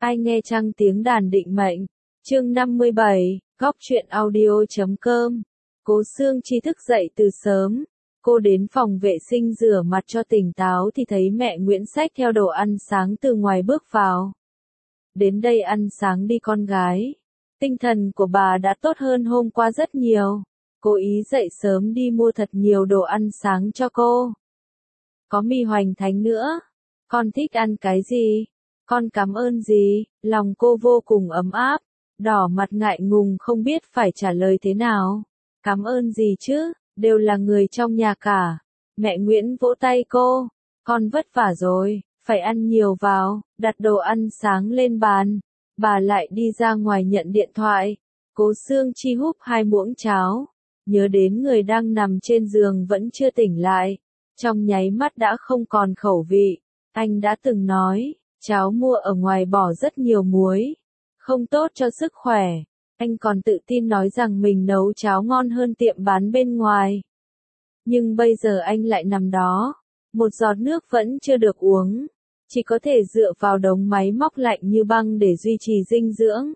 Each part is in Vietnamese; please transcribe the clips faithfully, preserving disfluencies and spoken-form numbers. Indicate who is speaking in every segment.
Speaker 1: Ai nghe chăng tiếng đàn định mệnh. Chương năm mươi bảy, góc truyện audio.com. Cố Sương Chi thức dậy từ sớm. Cô đến phòng vệ sinh rửa mặt cho tỉnh táo thì thấy mẹ Nguyễn xách theo đồ ăn sáng từ ngoài bước vào. Đến đây ăn sáng đi con gái. Tinh thần của bà đã tốt hơn hôm qua rất nhiều. Cố ý dậy sớm đi mua thật nhiều đồ ăn sáng cho cô. Có mì hoành thánh nữa. Con thích ăn cái gì? Con cảm ơn gì? Lòng cô vô cùng ấm áp. Đỏ mặt ngại ngùng không biết phải trả lời thế nào. Cảm ơn gì chứ? Đều là người trong nhà cả. Mẹ Nguyễn vỗ tay cô. Con vất vả rồi, phải ăn nhiều vào. Đặt đồ ăn sáng lên bàn. Bà lại đi ra ngoài nhận điện thoại. Cố Sương Chi húp hai muỗng cháo. Nhớ đến người đang nằm trên giường vẫn chưa tỉnh lại. Trong nháy mắt đã không còn khẩu vị. Anh đã từng nói, cháo mua ở ngoài bỏ rất nhiều muối. Không tốt cho sức khỏe. Anh còn tự tin nói rằng mình nấu cháo ngon hơn tiệm bán bên ngoài. Nhưng bây giờ anh lại nằm đó. Một giọt nước vẫn chưa được uống. Chỉ có thể dựa vào đống máy móc lạnh như băng để duy trì dinh dưỡng.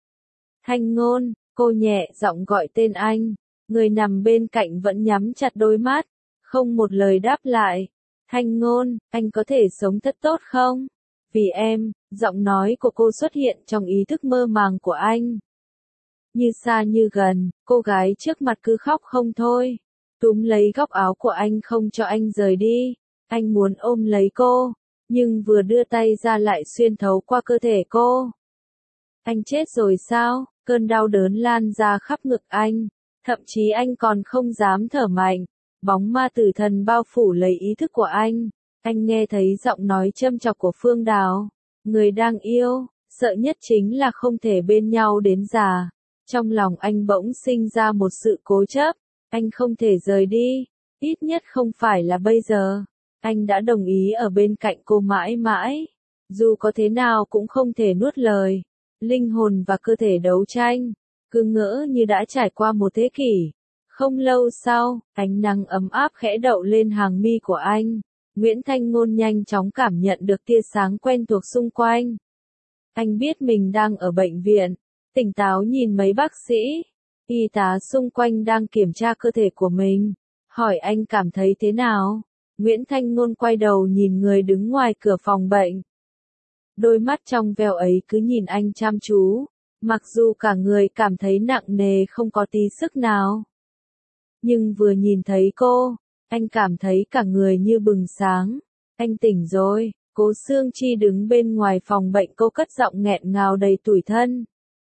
Speaker 1: Thanh Ngôn, cô nhẹ giọng gọi tên anh. Người nằm bên cạnh vẫn nhắm chặt đôi mắt. Không một lời đáp lại. Thanh Ngôn, anh có thể sống thật tốt không? Vì em, giọng nói của cô xuất hiện trong ý thức mơ màng của anh. Như xa như gần, cô gái trước mặt cứ khóc không thôi. Túm lấy góc áo của anh không cho anh rời đi. Anh muốn ôm lấy cô, nhưng vừa đưa tay ra lại xuyên thấu qua cơ thể cô. Anh chết rồi sao? Cơn đau đớn lan ra khắp ngực anh. Thậm chí anh còn không dám thở mạnh. Bóng ma tử thần bao phủ lấy ý thức của anh. Anh nghe thấy giọng nói châm chọc của Phương Đào. Người đang yêu, sợ nhất chính là không thể bên nhau đến già. Trong lòng anh bỗng sinh ra một sự cố chấp. Anh không thể rời đi. Ít nhất không phải là bây giờ. Anh đã đồng ý ở bên cạnh cô mãi mãi. Dù có thế nào cũng không thể nuốt lời. Linh hồn và cơ thể đấu tranh. Cứ ngỡ như đã trải qua một thế kỷ. Không lâu sau, ánh nắng ấm áp khẽ đậu lên hàng mi của anh. Nguyễn Thanh Ngôn nhanh chóng cảm nhận được tia sáng quen thuộc xung quanh. Anh biết mình đang ở bệnh viện. Tỉnh táo nhìn mấy bác sĩ. Y tá xung quanh đang kiểm tra cơ thể của mình. Hỏi anh cảm thấy thế nào? Nguyễn Thanh Ngôn quay đầu nhìn người đứng ngoài cửa phòng bệnh. Đôi mắt trong veo ấy cứ nhìn anh chăm chú. Mặc dù cả người cảm thấy nặng nề không có tí sức nào. Nhưng vừa nhìn thấy cô, anh cảm thấy cả người như bừng sáng. Anh tỉnh rồi. Cố Sương Chi đứng bên ngoài phòng bệnh, cô cất giọng nghẹn ngào đầy tủi thân.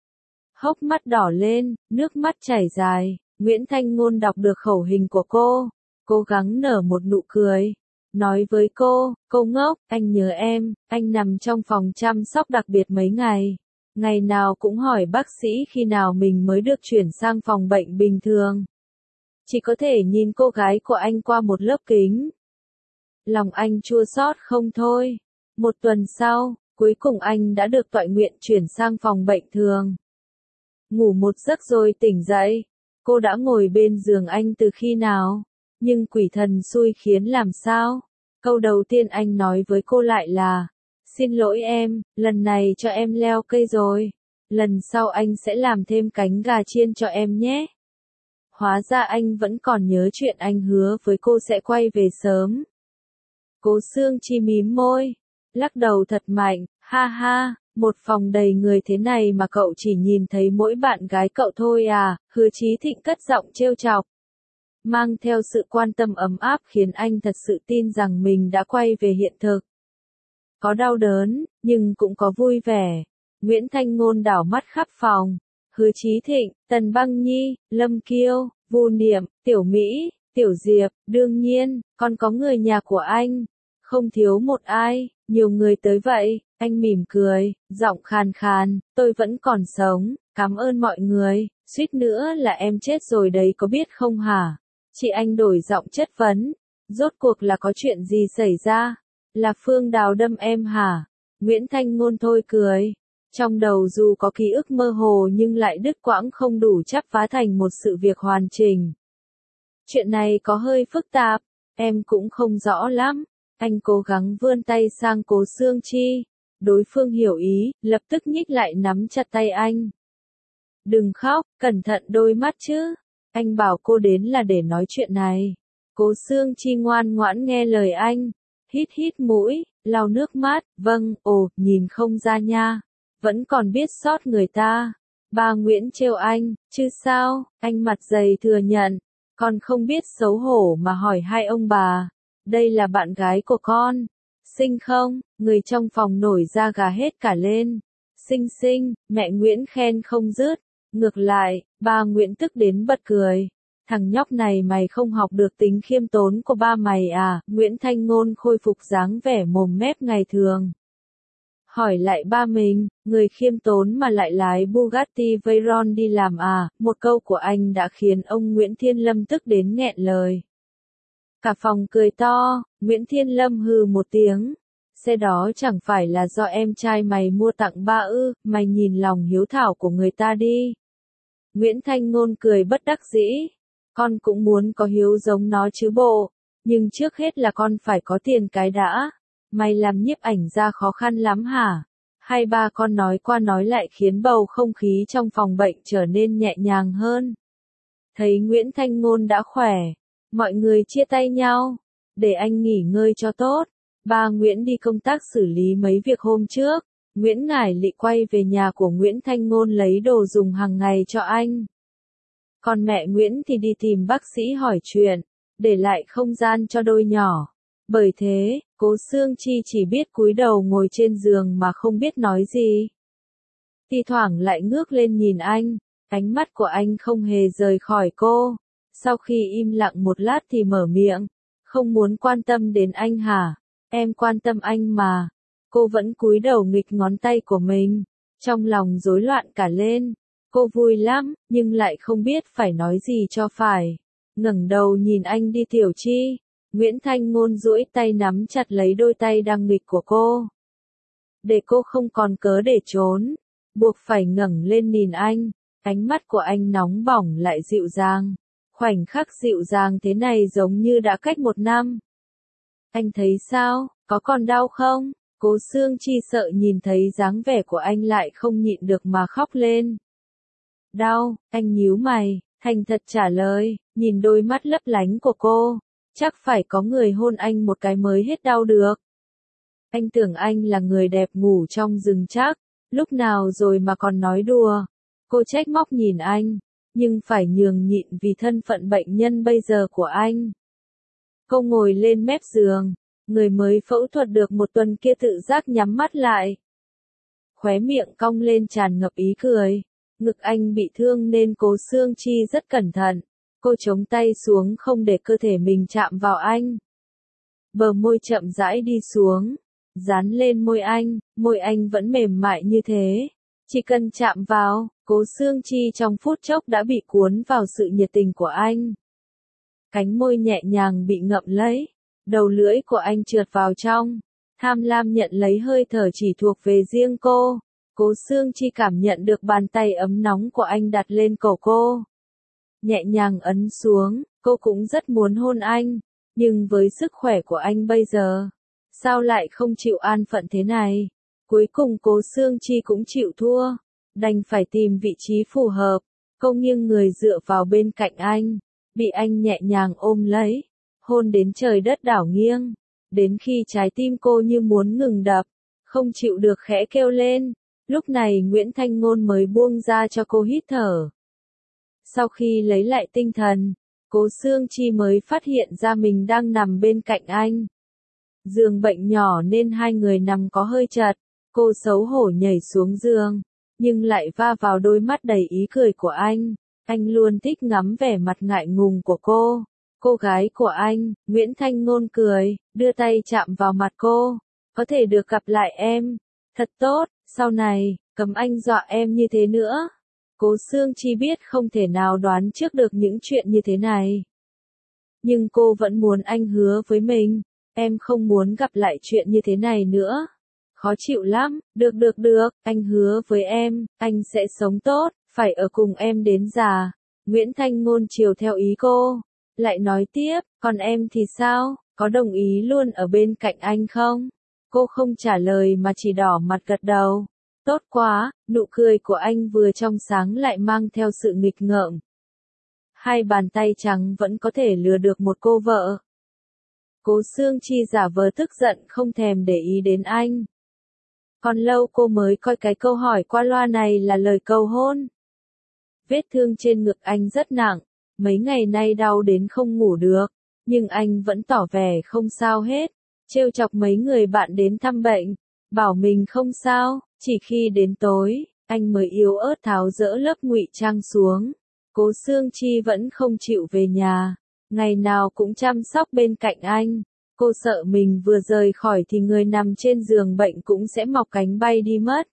Speaker 1: Hốc mắt đỏ lên, nước mắt chảy dài. Nguyễn Thanh Ngôn đọc được khẩu hình của cô. Cố gắng nở một nụ cười. Nói với cô, cô ngốc, anh nhớ em, anh nằm trong phòng chăm sóc đặc biệt mấy ngày. Ngày nào cũng hỏi bác sĩ khi nào mình mới được chuyển sang phòng bệnh bình thường. Chỉ có thể nhìn cô gái của anh qua một lớp kính. Lòng anh chua xót không thôi. Một tuần sau, cuối cùng anh đã được tọa nguyện chuyển sang phòng bệnh thường. Ngủ một giấc rồi tỉnh dậy. Cô đã ngồi bên giường anh từ khi nào? Nhưng quỷ thần xui khiến làm sao? Câu đầu tiên anh nói với cô lại là, xin lỗi em, lần này cho em leo cây rồi. Lần sau anh sẽ làm thêm cánh gà chiên cho em nhé. Hóa ra anh vẫn còn nhớ chuyện anh hứa với cô sẽ quay về sớm. Cố Sương Chi mím môi, lắc đầu thật mạnh, ha ha, một phòng đầy người thế này mà cậu chỉ nhìn thấy mỗi bạn gái cậu thôi à? Hứa Chí Thịnh cất giọng trêu chọc. Mang theo sự quan tâm ấm áp khiến anh thật sự tin rằng mình đã quay về hiện thực. Có đau đớn, nhưng cũng có vui vẻ. Nguyễn Thanh Ngôn đảo mắt khắp phòng. Hứa Chí Thịnh, Tần Băng Nhi, Lâm Kiêu, Vu Niệm, Tiểu Mỹ, Tiểu Diệp, đương nhiên, còn có người nhà của anh. Không thiếu một ai, nhiều người tới vậy. Anh mỉm cười, giọng khàn khàn, tôi vẫn còn sống, cảm ơn mọi người, suýt nữa là em chết rồi đấy có biết không hả? Chị anh đổi giọng chất vấn, rốt cuộc là có chuyện gì xảy ra? Là Phương Đào đâm em hả? Nguyễn Thanh Ngôn thôi cười. Trong đầu dù có ký ức mơ hồ nhưng lại đứt quãng không đủ chắp vá thành một sự việc hoàn chỉnh. Chuyện này có hơi phức tạp, em cũng không rõ lắm. Anh cố gắng vươn tay sang Cố Sương Chi. Đối phương hiểu ý, lập tức nhích lại nắm chặt tay anh. Đừng khóc, cẩn thận đôi mắt chứ. Anh bảo cô đến là để nói chuyện này. Cố Sương Chi ngoan ngoãn nghe lời anh. Hít hít mũi, lau nước mắt, vâng, ồ, nhìn không ra nha. Vẫn còn biết sót người ta. Bà Nguyễn trêu anh, chứ sao, anh mặt dày thừa nhận. Con không biết xấu hổ mà hỏi hai ông bà. Đây là bạn gái của con. Xinh không? Người trong phòng nổi da gà hết cả lên. Xinh xinh, mẹ Nguyễn khen không dứt. Ngược lại, ba Nguyễn tức đến bật cười. Thằng nhóc này mày không học được tính khiêm tốn của ba mày à? Nguyễn Thanh Ngôn khôi phục dáng vẻ mồm mép ngày thường. Hỏi lại ba mình, người khiêm tốn mà lại lái Bugatti Veyron đi làm à? Một câu của anh đã khiến ông Nguyễn Thiên Lâm tức đến nghẹn lời. Cả phòng cười to, Nguyễn Thiên Lâm hừ một tiếng. Xe đó chẳng phải là do em trai mày mua tặng ba ư, mày nhìn lòng hiếu thảo của người ta đi. Nguyễn Thanh Ngôn cười bất đắc dĩ. Con cũng muốn có hiếu giống nó chứ bộ. Nhưng trước hết là con phải có tiền cái đã. Mày làm nhiếp ảnh ra khó khăn lắm hả? Hai ba con nói qua nói lại khiến bầu không khí trong phòng bệnh trở nên nhẹ nhàng hơn. Thấy Nguyễn Thanh Ngôn đã khỏe. Mọi người chia tay nhau. Để anh nghỉ ngơi cho tốt. Ba Nguyễn đi công tác xử lý mấy việc hôm trước. Nguyễn Ngải Lị quay về nhà của Nguyễn Thanh Ngôn lấy đồ dùng hàng ngày cho anh. Còn mẹ Nguyễn thì đi tìm bác sĩ hỏi chuyện, để lại không gian cho đôi nhỏ. Bởi thế, Cố Sương Chi chỉ biết cúi đầu ngồi trên giường mà không biết nói gì. Thi thoảng lại ngước lên nhìn anh, ánh mắt của anh không hề rời khỏi cô. Sau khi im lặng một lát thì mở miệng, không muốn quan tâm đến anh hả? Em quan tâm anh mà. Cô vẫn cúi đầu nghịch ngón tay của mình, trong lòng rối loạn cả lên. Cô vui lắm, nhưng lại không biết phải nói gì cho phải. Ngẩng đầu nhìn anh đi Tiểu Chi. Nguyễn Thanh Ngôn duỗi tay nắm chặt lấy đôi tay đang nghịch của cô. Để cô không còn cớ để trốn, buộc phải ngẩng lên nhìn anh. Ánh mắt của anh nóng bỏng lại dịu dàng. Khoảnh khắc dịu dàng thế này giống như đã cách một năm. Anh thấy sao, có còn đau không? Cố Sương Chi sợ nhìn thấy dáng vẻ của anh lại không nhịn được mà khóc lên. Đau, anh nhíu mày, thành thật trả lời, nhìn đôi mắt lấp lánh của cô. Chắc phải có người hôn anh một cái mới hết đau được. Anh tưởng anh là người đẹp ngủ trong rừng chắc, lúc nào rồi mà còn nói đùa. Cô trách móc nhìn anh, nhưng phải nhường nhịn vì thân phận bệnh nhân bây giờ của anh. Cô ngồi lên mép giường, người mới phẫu thuật được một tuần kia tự giác nhắm mắt lại. Khóe miệng cong lên tràn ngập ý cười. Ngực anh bị thương nên Cố Sương Chi rất cẩn thận. Cô chống tay xuống không để cơ thể mình chạm vào anh. Bờ môi chậm rãi đi xuống, dán lên môi anh, môi anh vẫn mềm mại như thế. Chỉ cần chạm vào, Cố Sương Chi trong phút chốc đã bị cuốn vào sự nhiệt tình của anh. Cánh môi nhẹ nhàng bị ngậm lấy, đầu lưỡi của anh trượt vào trong, tham lam nhận lấy hơi thở chỉ thuộc về riêng cô. Cố Sương Chi cảm nhận được bàn tay ấm nóng của anh đặt lên cổ cô. Nhẹ nhàng ấn xuống, cô cũng rất muốn hôn anh, nhưng với sức khỏe của anh bây giờ, sao lại không chịu an phận thế này? Cuối cùng Cố Sương Chi cũng chịu thua, đành phải tìm vị trí phù hợp. Cô nghiêng người dựa vào bên cạnh anh, bị anh nhẹ nhàng ôm lấy, hôn đến trời đất đảo nghiêng, đến khi trái tim cô như muốn ngừng đập, không chịu được khẽ kêu lên. Lúc này Nguyễn Thanh Ngôn mới buông ra cho cô hít thở. Sau khi lấy lại tinh thần, Cố Sương Chi mới phát hiện ra mình đang nằm bên cạnh anh. Giường bệnh nhỏ nên hai người nằm có hơi chật, cô xấu hổ nhảy xuống giường, nhưng lại va vào đôi mắt đầy ý cười của anh. Anh luôn thích ngắm vẻ mặt ngại ngùng của cô. Cô gái của anh, Nguyễn Thanh Ngôn cười, đưa tay chạm vào mặt cô. Có thể được gặp lại em. Thật tốt, sau này, cấm anh dọa em như thế nữa. Cố Sương Chi biết không thể nào đoán trước được những chuyện như thế này. Nhưng cô vẫn muốn anh hứa với mình, em không muốn gặp lại chuyện như thế này nữa. Khó chịu lắm, được được được, anh hứa với em, anh sẽ sống tốt, phải ở cùng em đến già. Nguyễn Thanh Ngôn chiều theo ý cô, lại nói tiếp, còn em thì sao, có đồng ý luôn ở bên cạnh anh không? Cô không trả lời mà chỉ đỏ mặt gật đầu. Tốt quá, nụ cười của anh vừa trong sáng lại mang theo sự nghịch ngợm. Hai bàn tay trắng vẫn có thể lừa được một cô vợ. Cố Sương Chi giả vờ tức giận không thèm để ý đến anh. Còn lâu cô mới coi cái câu hỏi qua loa này là lời cầu hôn. Vết thương trên ngực anh rất nặng, mấy ngày nay đau đến không ngủ được, nhưng anh vẫn tỏ vẻ không sao hết, trêu chọc mấy người bạn đến thăm bệnh, bảo mình không sao, chỉ khi đến tối, anh mới yếu ớt tháo dỡ lớp ngụy trang xuống. Cố Sương Chi vẫn không chịu về nhà, ngày nào cũng chăm sóc bên cạnh anh. Cô sợ mình vừa rời khỏi thì người nằm trên giường bệnh cũng sẽ mọc cánh bay đi mất.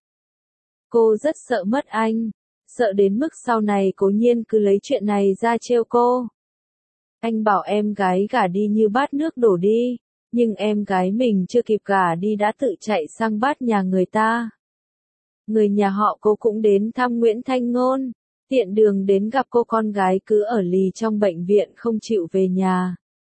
Speaker 1: Cô rất sợ mất anh, sợ đến mức sau này Cố Nhiên cứ lấy chuyện này ra trêu cô. Anh bảo em gái gả đi như bát nước đổ đi, nhưng em gái mình chưa kịp gả đi đã tự chạy sang bát nhà người ta. Người nhà họ Cố cũng đến thăm Nguyễn Thanh Ngôn, tiện đường đến gặp cô con gái cứ ở lì trong bệnh viện không chịu về nhà.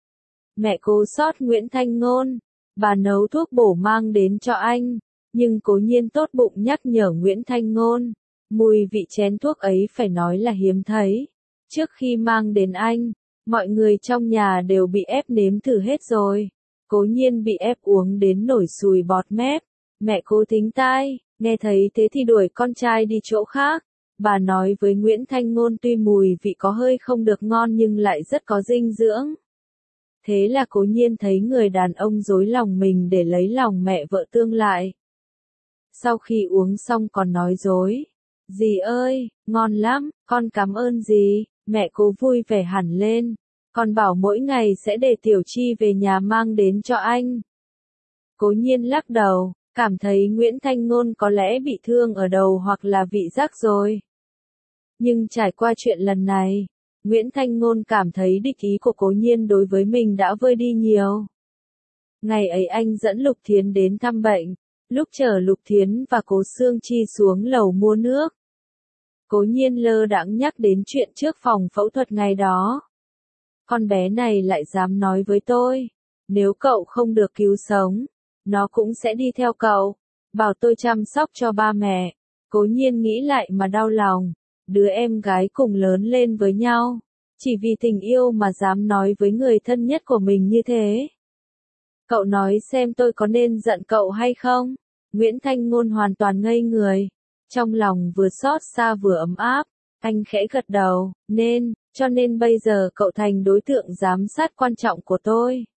Speaker 1: Mẹ cô xót Nguyễn Thanh Ngôn, bà nấu thuốc bổ mang đến cho anh, nhưng Cố Nhiên tốt bụng nhắc nhở Nguyễn Thanh Ngôn, mùi vị chén thuốc ấy phải nói là hiếm thấy. Trước khi mang đến anh, mọi người trong nhà đều bị ép nếm thử hết rồi. Cố Nhiên bị ép uống đến nổi sùi bọt mép. Mẹ cô thính tai, nghe thấy thế thì đuổi con trai đi chỗ khác. Bà nói với Nguyễn Thanh Ngôn tuy mùi vị có hơi không được ngon nhưng lại rất có dinh dưỡng. Thế là Cố Nhiên thấy người đàn ông dối lòng mình để lấy lòng mẹ vợ tương lại. Sau khi uống xong còn nói dối. Dì ơi, ngon lắm, con cảm ơn dì. Mẹ cô vui vẻ hẳn lên. Con bảo mỗi ngày sẽ để Tiểu Chi về nhà mang đến cho anh. Cố Nhiên lắc đầu, cảm thấy Nguyễn Thanh Ngôn có lẽ bị thương ở đầu hoặc là vị giác rồi. Nhưng trải qua chuyện lần này, Nguyễn Thanh Ngôn cảm thấy địch ý của Cố Nhiên đối với mình đã vơi đi nhiều. Ngày ấy anh dẫn Lục Thiến đến thăm bệnh, lúc chở Lục Thiến và Cố Sương Chi xuống lầu mua nước. Cố Nhiên lơ đãng nhắc đến chuyện trước phòng phẫu thuật ngày đó. Con bé này lại dám nói với tôi, nếu cậu không được cứu sống, nó cũng sẽ đi theo cậu, bảo tôi chăm sóc cho ba mẹ. Cố Nhiên nghĩ lại mà đau lòng, đứa em gái cùng lớn lên với nhau, chỉ vì tình yêu mà dám nói với người thân nhất của mình như thế. Cậu nói xem tôi có nên giận cậu hay không? Nguyễn Thanh Ngôn hoàn toàn ngây người, trong lòng vừa xót xa vừa ấm áp, anh khẽ gật đầu, nên, cho nên bây giờ cậu thành đối tượng giám sát quan trọng của tôi.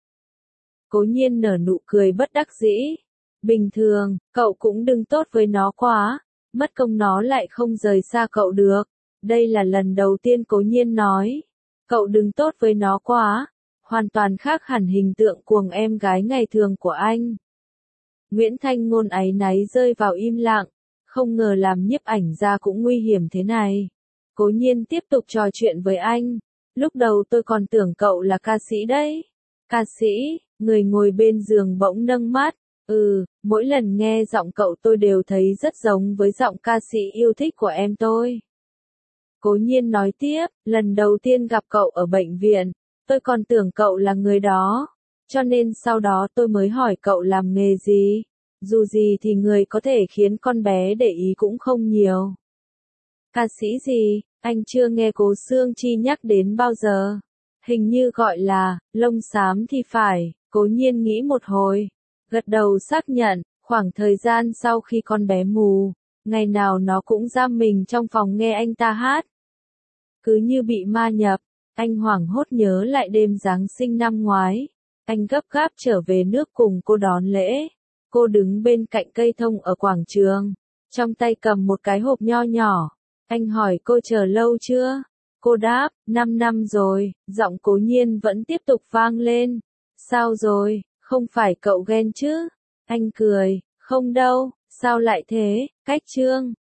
Speaker 1: Cố Nhiên nở nụ cười bất đắc dĩ. Bình thường, cậu cũng đừng tốt với nó quá, mất công nó lại không rời xa cậu được. Đây là lần đầu tiên Cố Nhiên nói, cậu đừng tốt với nó quá, hoàn toàn khác hẳn hình tượng cuồng em gái ngày thường của anh. Nguyễn Thanh Ngôn áy náy rơi vào im lặng, không ngờ làm nhiếp ảnh gia cũng nguy hiểm thế này. Cố Nhiên tiếp tục trò chuyện với anh, lúc đầu tôi còn tưởng cậu là ca sĩ đấy. Ca sĩ, người ngồi bên giường bỗng nâng mắt, ừ, mỗi lần nghe giọng cậu tôi đều thấy rất giống với giọng ca sĩ yêu thích của em tôi. Cố Nhiên nói tiếp, lần đầu tiên gặp cậu ở bệnh viện, tôi còn tưởng cậu là người đó, cho nên sau đó tôi mới hỏi cậu làm nghề gì. Dù gì thì người có thể khiến con bé để ý cũng không nhiều. Ca sĩ gì, anh chưa nghe Cố Sương Chi nhắc đến bao giờ. Hình như gọi là, lông xám thì phải. Cố Nhiên nghĩ một hồi, gật đầu xác nhận, khoảng thời gian sau khi con bé mù, ngày nào nó cũng giam mình trong phòng nghe anh ta hát. Cứ như bị ma nhập, anh hoảng hốt nhớ lại đêm Giáng sinh năm ngoái. Anh gấp gáp trở về nước cùng cô đón lễ. Cô đứng bên cạnh cây thông ở quảng trường, trong tay cầm một cái hộp nho nhỏ. Anh hỏi cô chờ lâu chưa? Cô đáp, năm năm rồi. Giọng Cố Nhiên vẫn tiếp tục vang lên. Sao rồi, không phải cậu ghen chứ? Anh cười, không đâu, sao lại thế, cách trương.